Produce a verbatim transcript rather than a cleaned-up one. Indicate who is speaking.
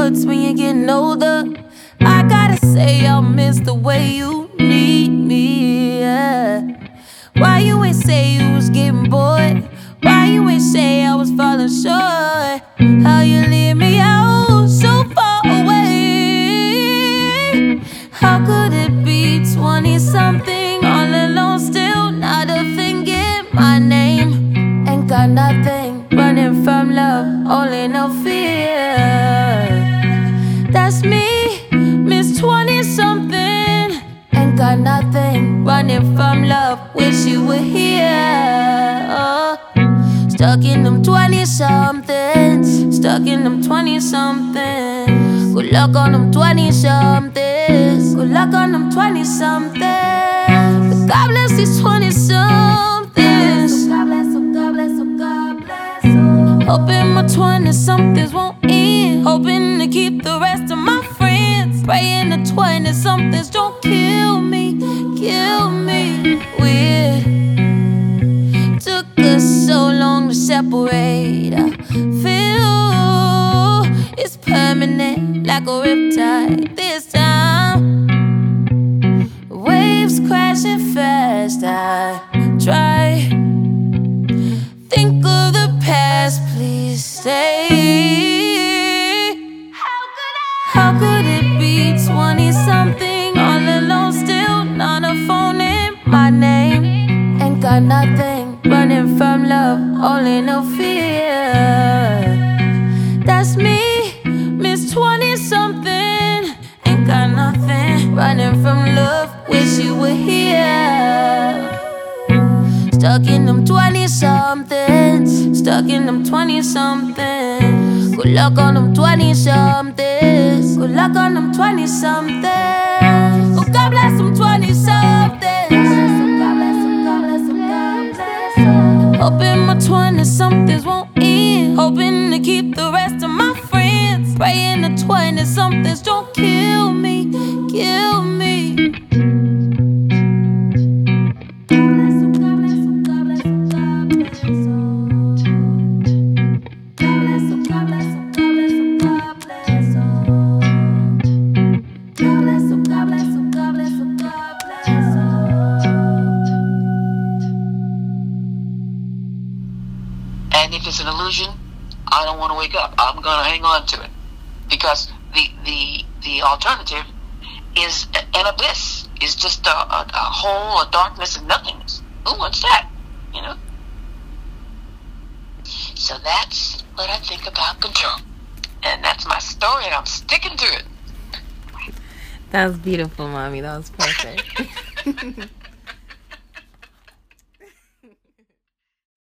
Speaker 1: hurts when you're getting older. I gotta say I'll miss the way you need me, yeah. Why you ain't say you was getting bored? Why you ain't say I was falling short? How you leave me out so far away? How could it be twenty-something, all alone still, not a thing in my name? Ain't got nothing, running from love, only no fear. That's me, Miss twenty-something. Ain't got nothing, running from love, wish you were here. Oh. Stuck in them twenty-somethings, stuck in them twenty-somethings. Good luck on them twenty-somethings, good luck on them twenty-somethings. But God bless these twenty-somethings. God bless them, God bless them, God bless them. Hoping my twenty-somethings won't end, hoping to keep the rest of my friends. Praying the twenty-somethings don't kill me, kill me. Weird. Took us so long to separate. I feel it's permanent, like a riptide this time. Waves crashing fast, I try. Think of the past, please stay. How could it be twenty-something, all alone still, not a phone in my name? Ain't got nothing, running from love, only no fear. That's me, Miss twenty-something. Ain't got nothing, running from love, wish you were here. Stuck in them twenty-somethings, stuck in them twenty-somethings. Good luck on them twenty-somethings, good luck on them twenty-somethings. Oh, God bless them twenty-somethings. Hoping my twenty-somethings won't end, hoping to keep the rest of my friends. Praying the twenty-somethings don't kill me, kill me.
Speaker 2: And if it's an illusion, I don't want to wake up. I'm going to hang on to it. Because the the the alternative is an abyss. Is just a, a, a hole, a darkness, and nothingness. Who wants that? You know? So that's what I think about control. And that's my story, and I'm sticking to it.
Speaker 3: That was beautiful, Mommy. That was perfect.